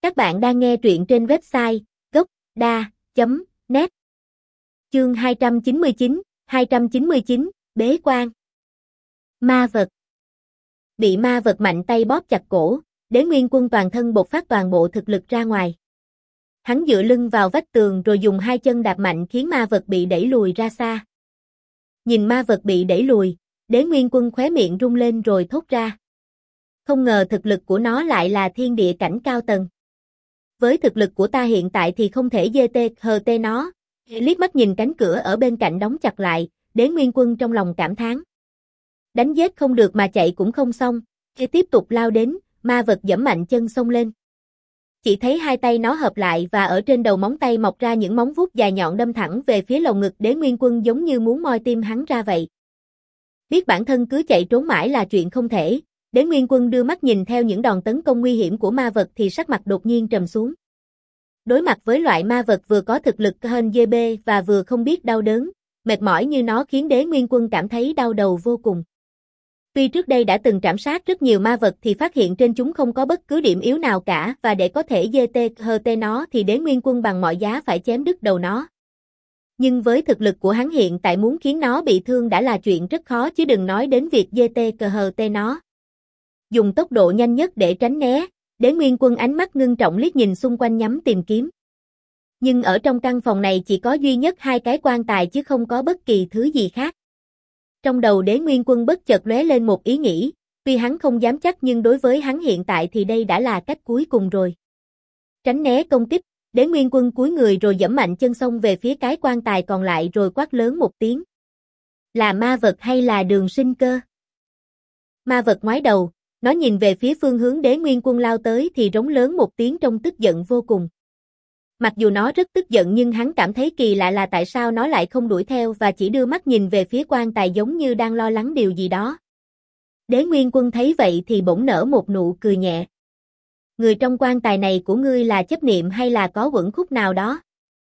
Các bạn đang nghe truyện trên website gocda.net. Chương 299, Bế quan. Ma vật. Bị ma vật mạnh tay bóp chặt cổ, Đế Nguyên Quân toàn thân bộc phát toàn bộ thực lực ra ngoài. Hắn dựa lưng vào vách tường rồi dùng hai chân đạp mạnh khiến ma vật bị đẩy lùi ra xa. Nhìn ma vật bị đẩy lùi, Đế Nguyên Quân khóe miệng rung lên rồi thốt ra. Không ngờ thực lực của nó lại là thiên địa cảnh cao tầng. Với thực lực của ta hiện tại thì không thể GT nó. Liếc mắt nhìn cánh cửa ở bên cạnh đóng chặt lại, Đế Nguyên Quân trong lòng cảm thán. Đánh giết không được mà chạy cũng không xong, khi tiếp tục lao đến, ma vật giẫm mạnh chân xông lên. Chỉ thấy hai tay nó hợp lại và ở trên đầu móng tay mọc ra những móng vuốt dài nhọn đâm thẳng về phía lồng ngực Đế Nguyên Quân giống như muốn moi tim hắn ra vậy. Biết bản thân cứ chạy trốn mãi là chuyện không thể, Đế Nguyên Quân đưa mắt nhìn theo những đòn tấn công nguy hiểm của ma vật thì sắc mặt đột nhiên trầm xuống. Đối mặt với loại ma vật vừa có thực lực hơn GB và vừa không biết đau đớn, mệt mỏi như nó khiến Đế Nguyên Quân cảm thấy đau đầu vô cùng. Tuy trước đây đã từng trảm sát rất nhiều ma vật thì phát hiện trên chúng không có bất cứ điểm yếu nào cả và để có thể GT nó thì Đế Nguyên Quân bằng mọi giá phải chém đứt đầu nó. Nhưng với thực lực của hắn hiện tại muốn khiến nó bị thương đã là chuyện rất khó chứ đừng nói đến việc GT nó. Dùng tốc độ nhanh nhất để tránh né, Đế Nguyên Quân ánh mắt ngưng trọng liếc nhìn xung quanh nhắm tìm kiếm. Nhưng ở trong căn phòng này chỉ có duy nhất hai cái quan tài chứ không có bất kỳ thứ gì khác. Trong đầu Đế Nguyên Quân bất chợt lóe lên một ý nghĩ, tuy hắn không dám chắc nhưng đối với hắn hiện tại thì đây đã là cách cuối cùng rồi. Tránh né công kích, Đế Nguyên Quân cúi người rồi giẫm mạnh chân xông về phía cái quan tài còn lại rồi quát lớn một tiếng. Là ma vật hay là Đường Sinh Cơ? Ma vật ngoái đầu, nó nhìn về phía phương hướng Đế Nguyên Quân lao tới thì rống lớn một tiếng trong tức giận vô cùng. Mặc dù nó rất tức giận nhưng hắn cảm thấy kỳ lạ là tại sao nó lại không đuổi theo và chỉ đưa mắt nhìn về phía quan tài giống như đang lo lắng điều gì đó. Đế Nguyên Quân thấy vậy thì bỗng nở một nụ cười nhẹ. Người trong quan tài này của ngươi là chấp niệm hay là có uẩn khúc nào đó?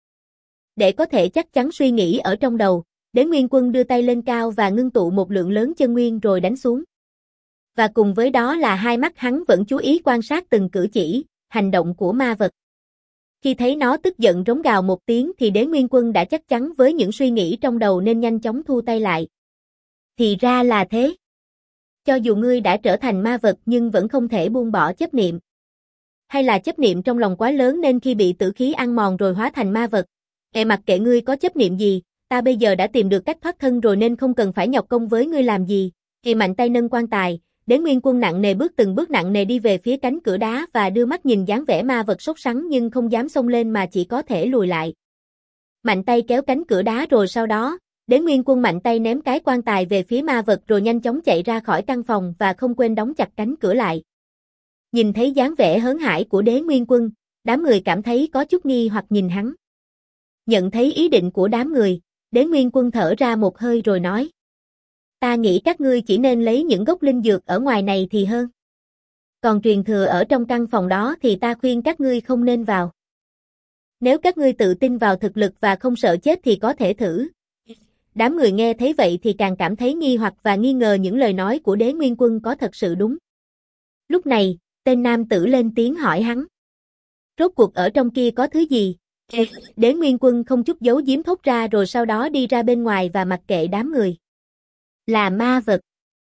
Để có thể chắc chắn suy nghĩ ở trong đầu, Đế Nguyên Quân đưa tay lên cao và ngưng tụ một lượng lớn chân nguyên rồi đánh xuống. Và cùng với đó là hai mắt hắn vẫn chú ý quan sát từng cử chỉ, hành động của ma vật. Khi thấy nó tức giận rống gào một tiếng thì Đế Nguyên Quân đã chắc chắn với những suy nghĩ trong đầu nên nhanh chóng thu tay lại. Thì ra là thế. Cho dù ngươi đã trở thành ma vật nhưng vẫn không thể buông bỏ chấp niệm. Hay là chấp niệm trong lòng quá lớn nên khi bị tử khí ăn mòn rồi hóa thành ma vật. Mặc kệ ngươi có chấp niệm gì, ta bây giờ đã tìm được cách thoát thân rồi nên không cần phải nhọc công với ngươi làm gì. Mạnh tay nâng quan tài, Đế Nguyên Quân nặng nề từng bước nặng nề đi về phía cánh cửa đá và đưa mắt nhìn dáng vẻ ma vật sốt sắng nhưng không dám xông lên mà chỉ có thể lùi lại. Mạnh tay kéo cánh cửa đá rồi sau đó, Đế Nguyên Quân mạnh tay ném cái quan tài về phía ma vật rồi nhanh chóng chạy ra khỏi căn phòng và không quên đóng chặt cánh cửa lại. Nhìn thấy dáng vẻ hớn hãi của Đế Nguyên Quân, đám người cảm thấy có chút nghi hoặc nhìn hắn. Nhận thấy ý định của đám người, Đế Nguyên Quân thở ra một hơi rồi nói. Ta nghĩ các ngươi chỉ nên lấy những gốc linh dược ở ngoài này thì hơn. Còn truyền thừa ở trong căn phòng đó thì ta khuyên các ngươi không nên vào. Nếu các ngươi tự tin vào thực lực và không sợ chết thì có thể thử. Đám người nghe thấy vậy thì càng cảm thấy nghi hoặc và nghi ngờ những lời nói của Đế Nguyên Quân có thật sự đúng. Lúc này, tên nam tử lên tiếng hỏi hắn. Rốt cuộc ở trong kia có thứ gì? Đế Nguyên Quân không chút giấu giếm thốt ra rồi sau đó đi ra bên ngoài và mặc kệ đám người. Là ma vật.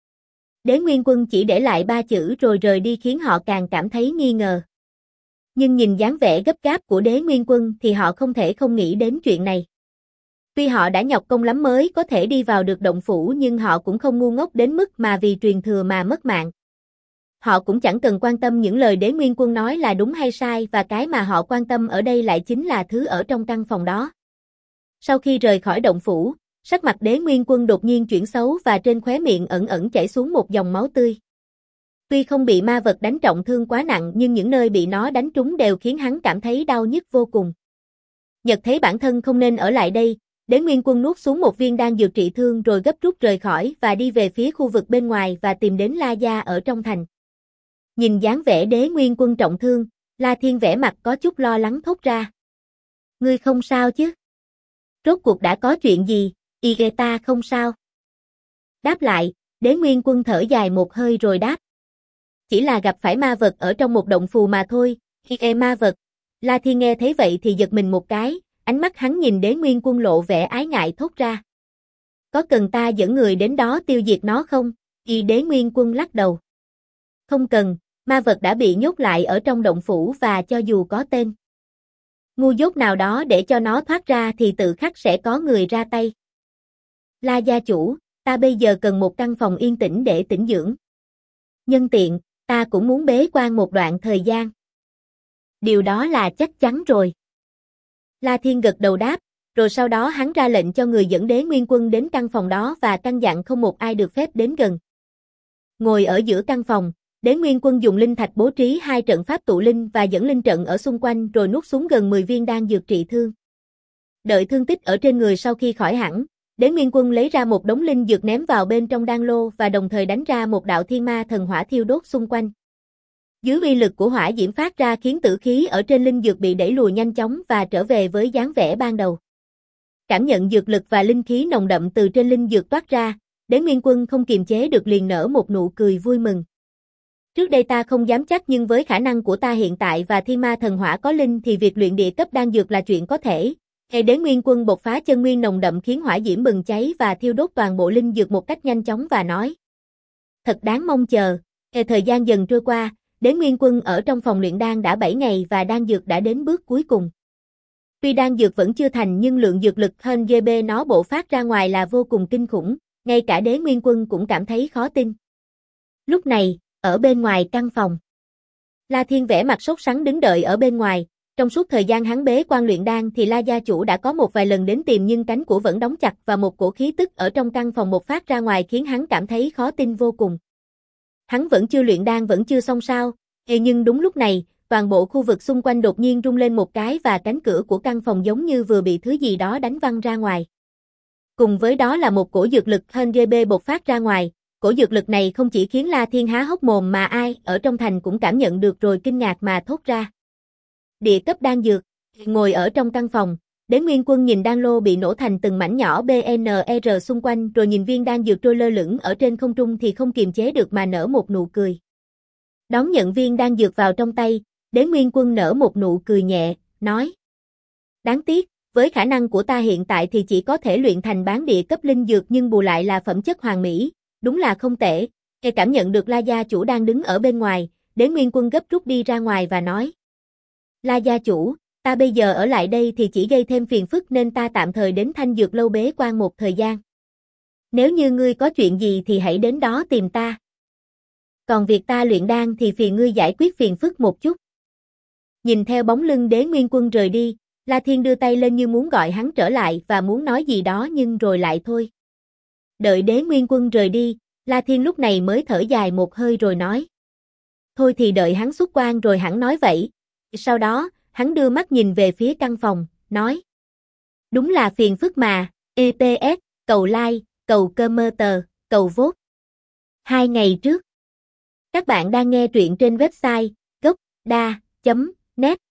Đế Nguyên Quân chỉ để lại 3 chữ rồi rời đi khiến họ càng cảm thấy nghi ngờ. Nhưng nhìn dáng vẻ gấp gáp của Đế Nguyên Quân thì họ không thể không nghĩ đến chuyện này. Tuy họ đã nhọc công lắm mới có thể đi vào được động phủ nhưng họ cũng không ngu ngốc đến mức mà vì truyền thừa mà mất mạng. Họ cũng chẳng cần quan tâm những lời Đế Nguyên Quân nói là đúng hay sai và cái mà họ quan tâm ở đây lại chính là thứ ở trong căn phòng đó. Sau khi rời khỏi động phủ, sắc mặt Đế Nguyên Quân đột nhiên chuyển xấu và trên khóe miệng ẩn ẩn chảy xuống một dòng máu tươi. Tuy không bị ma vật đánh trọng thương quá nặng nhưng những nơi bị nó đánh trúng đều khiến hắn cảm thấy đau nhức vô cùng. Nhật thấy bản thân không nên ở lại đây, Đế Nguyên Quân nuốt xuống một viên đan dược trị thương rồi gấp rút rời khỏi và đi về phía khu vực bên ngoài và tìm đến La Gia ở trong thành. Nhìn dáng vẻ Đế Nguyên Quân trọng thương, La Thiên vẻ mặt có chút lo lắng thốt ra. Ngươi không sao chứ? Rốt cuộc đã có chuyện gì? Ta không sao. Đáp lại, Đế Nguyên Quân thở dài một hơi rồi đáp. Chỉ là gặp phải ma vật ở trong một động phù mà thôi, Ma vật. La Thiên nghe thấy vậy thì giật mình một cái, ánh mắt hắn nhìn Đế Nguyên Quân lộ vẻ ái ngại thốt ra. Có cần ta dẫn người đến đó tiêu diệt nó không? Đế Nguyên Quân lắc đầu. Không cần, ma vật đã bị nhốt lại ở trong động phủ và cho dù có tên ngu dốt nào đó để cho nó thoát ra thì tự khắc sẽ có người ra tay. La gia chủ, ta bây giờ cần một căn phòng yên tĩnh để tĩnh dưỡng. Nhân tiện, ta cũng muốn bế quan một đoạn thời gian. Điều đó là chắc chắn rồi. La Thiên gật đầu đáp, rồi sau đó hắn ra lệnh cho người dẫn Đế Nguyên Quân đến căn phòng đó và căn dặn không một ai được phép đến gần. Ngồi ở giữa căn phòng, Đế Nguyên Quân dùng linh thạch bố trí 2 trận pháp tụ linh và dẫn linh trận ở xung quanh rồi nuốt xuống gần 10 viên đan dược trị thương. Đợi thương tích ở trên người sau khi khỏi hẳn, Đế Nguyên Quân lấy ra một đống linh dược ném vào bên trong đan lô và đồng thời đánh ra một đạo thiên ma thần hỏa thiêu đốt xung quanh. Dưới uy lực của hỏa diễm phát ra khiến tử khí ở trên linh dược bị đẩy lùi nhanh chóng và trở về với dáng vẻ ban đầu. Cảm nhận dược lực và linh khí nồng đậm từ trên linh dược toát ra, Đế Nguyên Quân không kiềm chế được liền nở một nụ cười vui mừng. Trước đây ta không dám chắc nhưng với khả năng của ta hiện tại và thiên ma thần hỏa có linh thì việc luyện địa cấp đan dược là chuyện có thể. Đế Nguyên Quân bộc phá chân nguyên nồng đậm khiến hỏa diễm bừng cháy và thiêu đốt toàn bộ linh dược một cách nhanh chóng và nói. Thật đáng mong chờ. Thời gian dần trôi qua, Đế Nguyên Quân ở trong phòng luyện đan đã 7 ngày và đan dược đã đến bước cuối cùng. Tuy đan dược vẫn chưa thành nhưng lượng dược lực hơn GB nó bộc phát ra ngoài là vô cùng kinh khủng, ngay cả Đế Nguyên Quân cũng cảm thấy khó tin. Lúc này, ở bên ngoài căn phòng, La Thiên vẻ mặt sốt sắng đứng đợi ở bên ngoài. Trong suốt thời gian hắn bế quan luyện đan thì La gia chủ đã có một vài lần đến tìm nhưng cánh cửa vẫn đóng chặt và một cổ khí tức ở trong căn phòng bộc phát ra ngoài khiến hắn cảm thấy khó tin vô cùng. Hắn vẫn chưa luyện đan vẫn chưa xong sao? Nhưng đúng lúc này, toàn bộ khu vực xung quanh đột nhiên rung lên một cái và cánh cửa của căn phòng giống như vừa bị thứ gì đó đánh văng ra ngoài. Cùng với đó là một cổ dược lực hơn GB bộc phát ra ngoài. Cổ dược lực này không chỉ khiến La Thiên há hốc mồm mà ai ở trong thành cũng cảm nhận được rồi kinh ngạc mà thốt ra. Địa cấp đan dược. Ngồi ở trong căn phòng, Đế Nguyên Quân nhìn đan lô bị nổ thành từng mảnh nhỏ BNR xung quanh rồi nhìn viên đan dược trôi lơ lửng ở trên không trung thì không kiềm chế được mà nở một nụ cười. Đón nhận viên đan dược vào trong tay, Đế Nguyên Quân nở một nụ cười nhẹ, nói. Đáng tiếc, với khả năng của ta hiện tại thì chỉ có thể luyện thành bán địa cấp linh dược nhưng bù lại là phẩm chất hoàn mỹ, đúng là không tệ. Cảm nhận được La gia chủ đang đứng ở bên ngoài, Đế Nguyên Quân gấp rút đi ra ngoài và nói. La gia chủ, ta bây giờ ở lại đây thì chỉ gây thêm phiền phức nên ta tạm thời đến Thanh Dược lâu bế quan một thời gian. Nếu như ngươi có chuyện gì thì hãy đến đó tìm ta. Còn việc ta luyện đan thì phiền ngươi giải quyết phiền phức một chút. Nhìn theo bóng lưng Đế Nguyên Quân rời đi, La Thiên đưa tay lên như muốn gọi hắn trở lại và muốn nói gì đó nhưng rồi lại thôi. Đợi Đế Nguyên Quân rời đi, La Thiên lúc này mới thở dài một hơi rồi nói. Thôi thì đợi hắn xuất quan rồi hẳn nói vậy. Sau đó, hắn đưa mắt nhìn về phía căn phòng, nói. Đúng là phiền phức mà, EPS, cầu like, cầu comment, cầu vote. 2 ngày trước. Các bạn đang nghe truyện trên website gocda.net